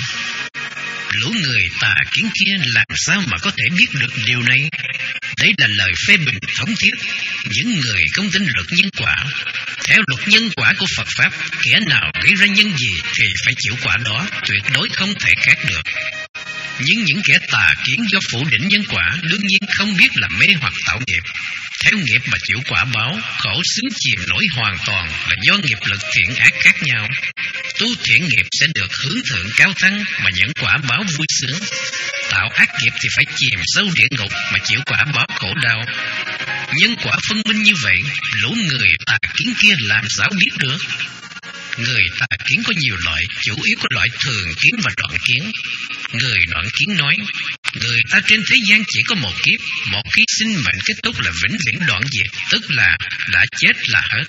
Lũ người tà kiến kia làm sao mà có thể biết được điều này? Đây là lời phê bình thống thiết những người không tin luật nhân quả. Theo luật nhân quả của Phật Pháp, kẻ nào gây ra nhân gì thì phải chịu quả đó, tuyệt đối không thể khác được. Nhưng những kẻ tà kiến do phủ định nhân quả đương nhiên không biết là mê hoặc tạo nghiệp. Theo nghiệp mà chịu quả báo, khổ xứng chìm nổi hoàn toàn là do nghiệp lực thiện ác khác nhau. Tu thiện nghiệp sẽ được hướng thượng cao thăng mà nhận quả báo vui sướng. Tạo ác nghiệp thì phải chìm sâu địa ngục mà chịu quả báo khổ đau. Nhân quả phân minh như vậy, lũ người tà kiến kia làm sao biết được? Người tà kiến có nhiều loại, chủ yếu có loại thường kiến và đoạn kiến. Người đoạn kiến nói: người ta trên thế gian chỉ có một kiếp, một khi sinh mệnh kết thúc là vĩnh viễn đoạn diệt, tức là đã chết là hết.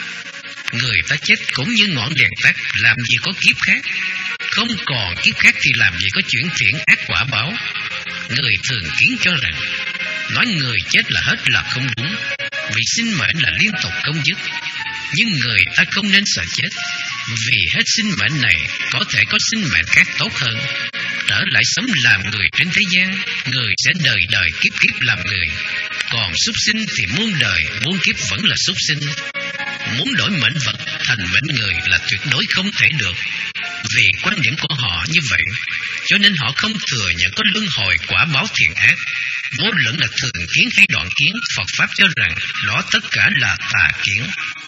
Người ta chết cũng như ngọn đèn tắt, làm gì có kiếp khác. Không còn kiếp khác thì làm gì có chuyển thiện ác quả báo. Người thường kiến cho rằng nói người chết là hết là không đúng, vì sinh mệnh là liên tục không dứt. Nhưng người ta không nên sợ chết, vì hết sinh mệnh này có thể có sinh mệnh khác tốt hơn. Trở lại sống làm người trên thế gian, người sẽ đời đời kiếp kiếp làm người. Còn súc sinh thì muôn đời muôn kiếp vẫn là súc sinh. Muốn đổi mệnh vật thành mệnh người là tuyệt đối không thể được. Vì quan điểm của họ như vậy, cho nên họ không thừa nhận có luân hồi quả báo thiện ác. Vô luận là thường kiến hay đoạn kiến, Phật Pháp cho rằng đó tất cả là tà kiến.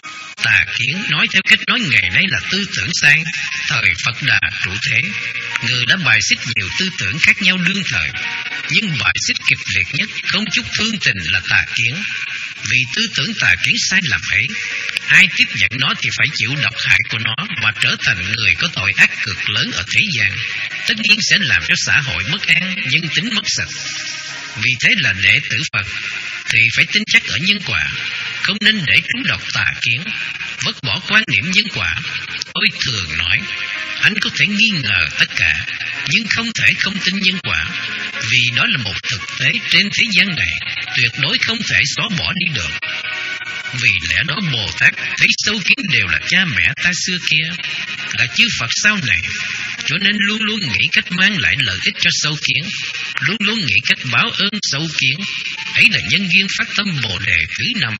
Tà kiến nói theo cách nói ngày nay là tư tưởng sai. Thời Phật Đà trụ thế, người đã bài xích nhiều tư tưởng khác nhau đương thời, nhưng bài xích kịch liệt nhất, không chút thương tình là tà kiến. Vì tư tưởng tà kiến sai lầm ấy, ai tiếp nhận nó thì phải chịu độc hại của nó và trở thành người có tội ác cực lớn ở thế gian. Tất nhiên sẽ làm cho xã hội bất an, nhân tính mất sạch. Vì thế là đệ tử Phật thì phải tin chắc ở nhân quả, không nên để trúng độc tà kiến, vứt bỏ quan niệm nhân quả. Tôi thường nói, anh có thể nghi ngờ tất cả, nhưng không thể không tin nhân quả, vì đó là một thực tế trên thế gian này, tuyệt đối không thể xóa bỏ đi được. Vì lẽ đó Bồ Tát thấy sâu kiến đều là cha mẹ ta xưa kia, là chư Phật sau này, cho nên luôn luôn nghĩ cách mang lại lợi ích cho sâu kiến, luôn luôn nghĩ cách báo ơn sâu kiến. Ấy là nhân duyên phát tâm Bồ Đề thứ năm.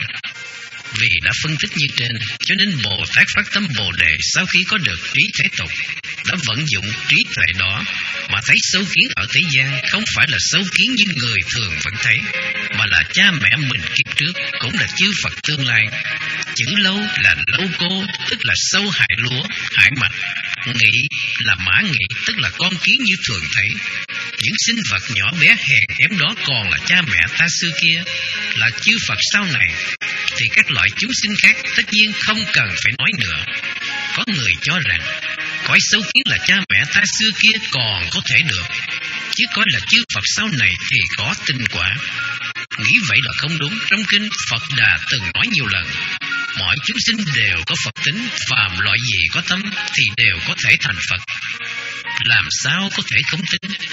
Vì đã phân tích như trên, cho nên Bồ Tát phát tâm Bồ Đề sau khi có được trí thế tục, đã vận dụng trí tuệ đó mà thấy sâu kiến ở thế gian không phải là sâu kiến như người thường vẫn thấy, mà là cha mẹ mình kiếp trước, cũng là chư Phật tương lai. Chữ lâu là lâu cô, tức là sâu hại lúa, hại mạch. Nghị là mã nghị, tức là con kiến như thường thấy. Những sinh vật nhỏ bé hèn kém đó còn là cha mẹ ta xưa kia, là chư Phật sau này, thì các loại chúng sinh khác tất nhiên không cần phải nói nữa. Có người cho rằng cõi sâu kiến là cha mẹ ta xưa kia còn có thể được, chứ coi là chư Phật sau này thì có tinh quả. Nghĩ vậy là không đúng. Trong kinh Phật Đà từng nói nhiều lần, mọi chúng sinh đều có Phật tính, phàm loại gì có tâm thì đều có thể thành Phật. Làm sao có thể không tin?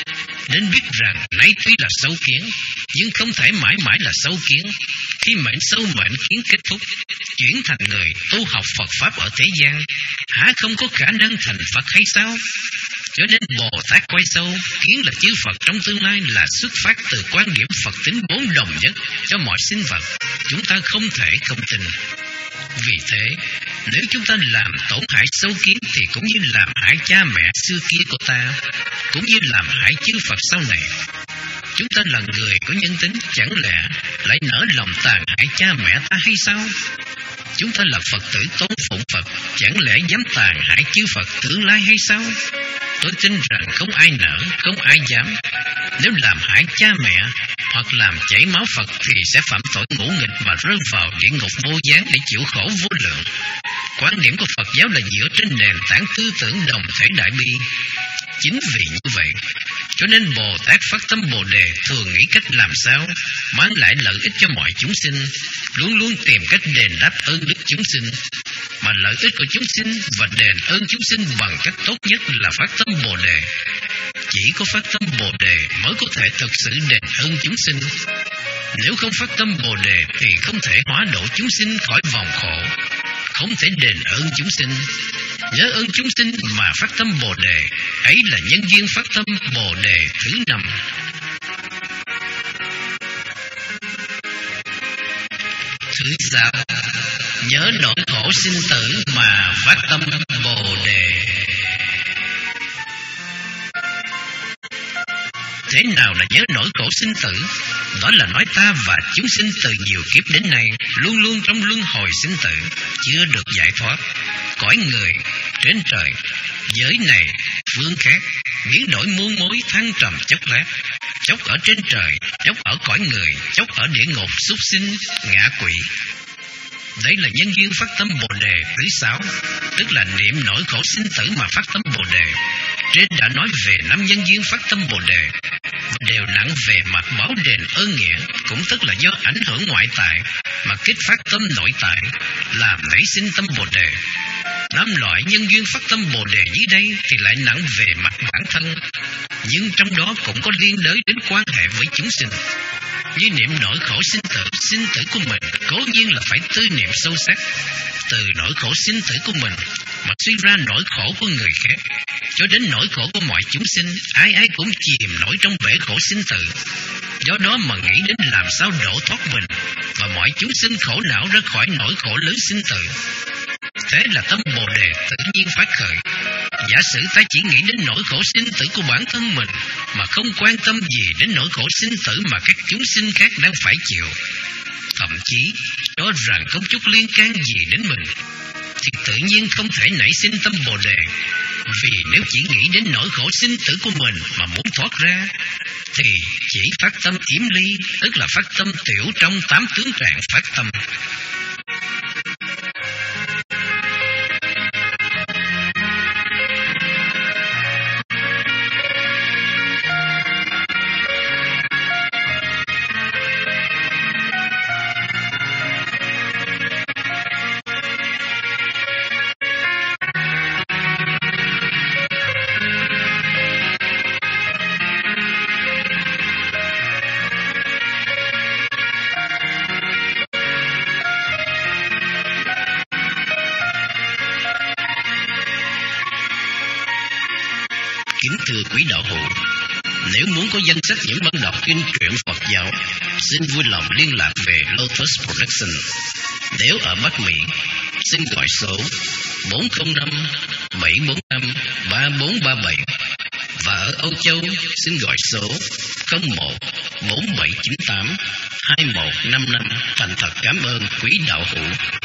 nên biết rằng nay tuy là sâu kiến, nhưng không thể mãi mãi là sâu kiến. Khi mệnh sâu mệnh kiến kết thúc, chuyển thành người tu học Phật Pháp ở thế gian, há không có khả năng thành Phật hay sao? Cho nên Bồ Tát quay sâu, kiến là chư Phật trong tương lai là xuất phát từ quan điểm Phật tính bốn đồng nhất cho mọi sinh vật. Chúng ta không thể không tin. Vì thế, nếu chúng ta làm tổn hại sâu kiến thì cũng như làm hại cha mẹ xưa kia của ta, cũng như làm hại chư Phật sau này. Chúng ta là người có nhân tính, chẳng lẽ lại nỡ lòng tàn hại cha mẹ ta hay sao? Chúng ta là Phật tử tôn phụng Phật, chẳng lẽ dám tàn hại chư Phật tương lai hay sao? Tôi tin rằng không ai nỡ, không ai dám. Nếu làm hại cha mẹ hoặc làm chảy máu Phật thì sẽ phạm tội ngũ nghịch và rơi vào địa ngục vô gián để chịu khổ vô lượng. Quan điểm của Phật giáo là dựa trên nền tảng tư tưởng đồng thể đại bi. Chính vì như vậy, cho nên Bồ Tát phát tâm Bồ Đề thường nghĩ cách làm sao mang lại lợi ích cho mọi chúng sinh, luôn luôn tìm cách đền đáp ơn đức chúng sinh. Mà lợi ích của chúng sinh và đền ơn chúng sinh bằng cách tốt nhất là phát tâm Bồ Đề. Chỉ có phát tâm Bồ Đề mới có thể thực sự đền ơn chúng sinh. Nếu không phát tâm Bồ Đề thì không thể hóa độ chúng sinh khỏi vòng khổ, không thể đền ơn chúng sinh. Nhớ ơn chúng sinh mà phát tâm Bồ Đề, ấy là nhân duyên phát tâm Bồ Đề thứ năm. Thứ sáu, nhớ nỗi khổ sinh tử mà phát tâm Bồ Đề. Thế nào là nhớ nỗi khổ sinh tử? Đó là nói ta và chúng sinh từ nhiều kiếp đến nay luôn luôn trong luân hồi sinh tử, chưa được giải thoát. Cõi người, trên trời, giới này, phương khác, biến đổi muôn mối thăng trầm chốc lát, chốc ở trên trời, chốc ở cõi người, chốc ở địa ngục, súc sinh, ngạ quỷ. Đấy là nhân duyên phát tâm Bồ Đề thứ sáu, tức là niệm nỗi khổ sinh tử mà phát tâm Bồ Đề. Trên đã nói về năm nhân duyên phát tâm Bồ Đề, đều nặng về mặt báo đền ơn nghĩa, cũng tức là do ảnh hưởng ngoại tại mà kích phát tâm nội tại, làm nảy sinh tâm Bồ Đề. Năm loại nhân duyên phát tâm Bồ Đề dưới đây thì lại nặng về mặt bản thân, nhưng trong đó cũng có liên đới đến quan hệ với chúng sinh. Như niệm nỗi khổ sinh tử, sinh tử của mình cố nhiên là phải tư niệm sâu sắc. Từ nỗi khổ sinh tử của mình mà suy ra nỗi khổ của người khác, cho đến nỗi khổ của mọi chúng sinh, ai ai cũng chìm nổi trong bể khổ sinh tử. Do đó mà nghĩ đến làm sao độ thoát mình và mọi chúng sinh khổ não ra khỏi nỗi khổ lớn sinh tử. Thế là tâm Bồ Đề tự nhiên phát khởi. Giả sử ta chỉ nghĩ đến nỗi khổ sinh tử của bản thân mình mà không quan tâm gì đến nỗi khổ sinh tử mà các chúng sinh khác đang phải chịu, thậm chí cho rằng không chút liên can gì đến mình, thì tự nhiên không thể nảy sinh tâm Bồ Đề. Vì nếu chỉ nghĩ đến nỗi khổ sinh tử của mình mà muốn thoát ra, thì chỉ phát tâm yếm ly, tức là phát tâm tiểu trong tám tướng trạng phát tâm. Kính thưa quý đạo hữu, nếu muốn có danh sách những băng đọc kinh truyện Phật giáo, xin vui lòng liên lạc về Lotus Production. Nếu ở Bắc Mỹ, xin gọi số bốn không năm bảy bốn năm ba bốn ba bảy, và ở Âu Châu xin gọi số không một bốn bảy chín tám hai một năm năm. Thành thật cảm ơn quý đạo hữu.